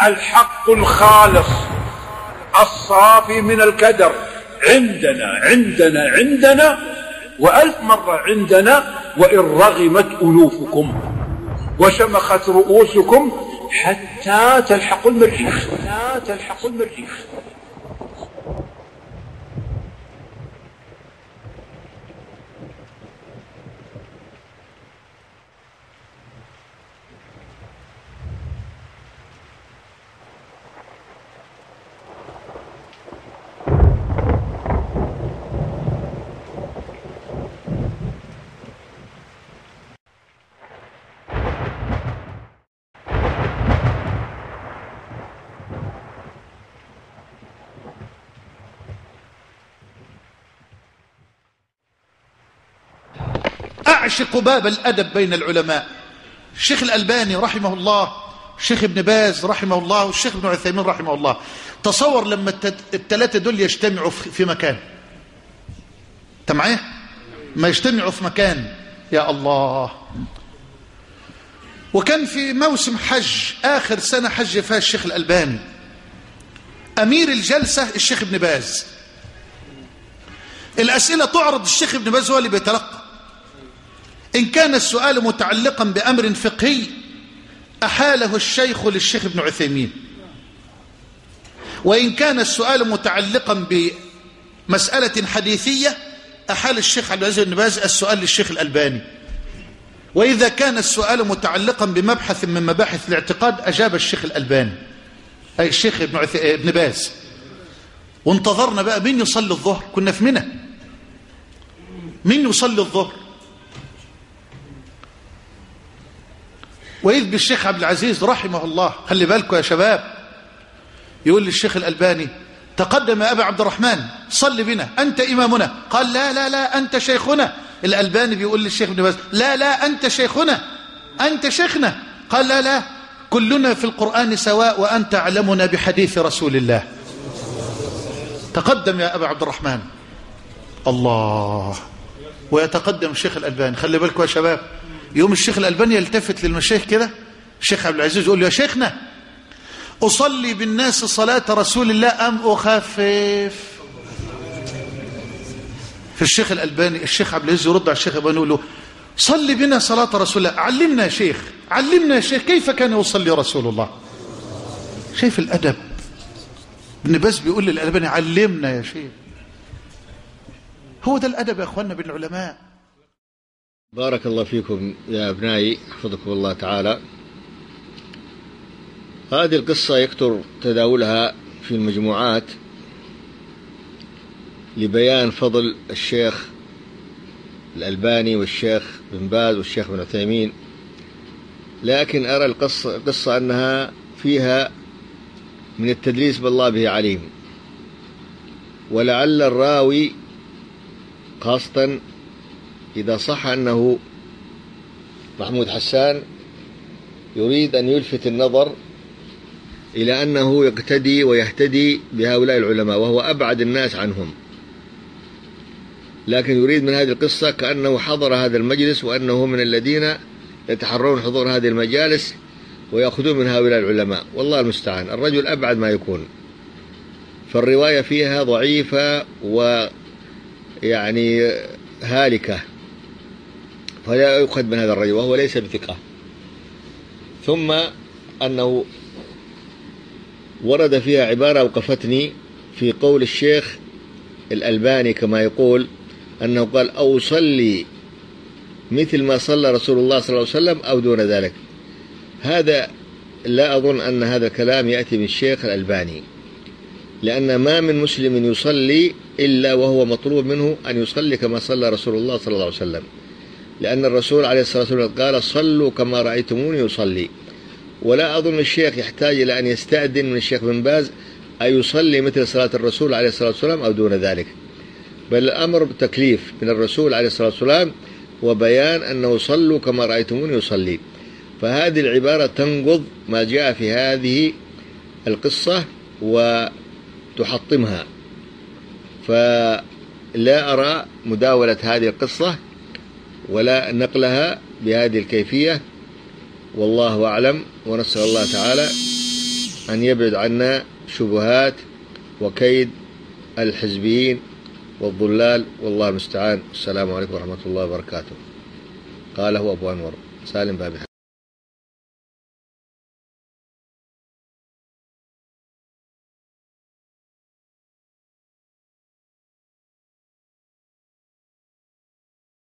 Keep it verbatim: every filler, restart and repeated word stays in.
الحق الخالص الصافي من الكدر. عندنا عندنا عندنا وألف مرة عندنا، وإن رغمت ألوفكم وشمخت رؤوسكم حتى تلحقوا المريخ، حتى تلحقوا المريخ. أعشق باب الأدب بين العلماء. الشيخ الألباني رحمه الله، الشيخ ابن باز رحمه الله، والشيخ ابن عثيمين رحمه الله. تصور لما الثلاثة دول يجتمعوا في مكان، انت معايا؟ ما يجتمعوا في مكان، يا الله. وكان في موسم حج، آخر سنة حج فيها الشيخ الألباني، أمير الجلسة الشيخ ابن باز. الأسئلة تعرض، الشيخ ابن باز هو اللي بيتلقى. إن كان السؤال متعلقا بأمر فقهي أحاله الشيخ للشيخ ابن عثيمين، وإن كان السؤال متعلقا بمسألة حديثية أحال الشيخ عبد العزيز بن باز السؤال للشيخ الألباني، وإذا كان السؤال متعلقا بمبحث من مباحث الاعتقاد أجاب الشيخ الألباني أي الشيخ ابن, عث... ابن باز. وانتظرنا بقى مين يصلي الظهر، كنا في منى، مين يصلي الظهر؟ وإذ بالشيخ عبد العزيز رحمه الله، خلي بالكم يا شباب، يقول للشيخ الألباني: تقدم يا أبا عبد الرحمن صل بنا، أنت إمامنا. قال: لا لا لا أنت شيخنا. الألباني بيقول للشيخ ابن باز: لا لا أنت شيخنا، أنت شيخنا. قال: لا لا كلنا في القرآن سواء وأنت أعلمنا بحديث رسول الله. تقدم يا أبا عبد الرحمن. الله. ويتقدم الشيخ الألباني. خلي بالكم يا شباب، يوم الشيخ الألباني يلتفت للمشايخ كده، الشيخ عبد العزيز يقول له: يا شيخنا أصلي بالناس صلاة رسول الله أم أخفف؟ في الشيخ الألباني الشيخ عبد العزيز يرد على الشيخ الألباني يقول له: صلي بنا صلاة رسول الله، علمنا يا شيخ، علمنا يا شيخ كيف كان يصلي رسول الله. شايف الأدب؟ ابن باز بيقول للألباني: علمنا يا شيخ. هو ده الأدب يا أخواننا بين العلماء. بارك الله فيكم يا أبنائي، حفظكم الله تعالى. هذه القصة يكثر تداولها في المجموعات لبيان فضل الشيخ الألباني والشيخ بن باز والشيخ بن عثيمين، لكن أرى القصة, القصة أنها فيها من التدليس بالله به عليم، ولعل الراوي خاصة إذا صح أنه محمود حسان يريد أن يلفت النظر إلى أنه يقتدي ويهتدي بهؤلاء العلماء وهو أبعد الناس عنهم، لكن يريد من هذه القصة كأنه حضر هذا المجلس وأنه من الذين يتحرون حضور هذه المجالس ويأخذون من هؤلاء العلماء. والله المستعان، الرجل أبعد ما يكون، فالرواية فيها ضعيفة ويعني هالكة، فلا يؤخذ من هذا الرجل وهو ليس بثقة. ثم أنه ورد فيها عبارة أوقفتني في قول الشيخ الألباني كما يقول أنه قال: أو صلي مثل ما صلى رسول الله صلى الله عليه وسلم أو دون ذلك. هذا لا أظن أن هذا الكلام يأتي من الشيخ الألباني، لأن ما من مسلم يصلي إلا وهو مطلوب منه أن يصلي كما صلى رسول الله صلى الله عليه وسلم، لأن الرسول عليه الصلاة والسلام قال: صلوا كما رأيتموني يصلي. ولا أظن الشيخ يحتاج إلى أن يستأذن من الشيخ بن باز أن يصلي مثل صلاة الرسول عليه الصلاة والسلام أو دون ذلك، بل الأمر بتكليف من الرسول عليه الصلاة والسلام وبيان أنه صلوا كما رأيتموني يصلي. فهذه العبارة تنقض ما جاء في هذه القصة وتحطمها، فلا أرى مداولة هذه القصة ولا نقلها بهذه الكيفية، والله أعلم. ونسأل الله تعالى أن يبعد عنا شبهات وكيد الحزبيين والضلال، والله المستعان. السلام عليكم ورحمة الله وبركاته. قاله أبو أنور سالم بابي.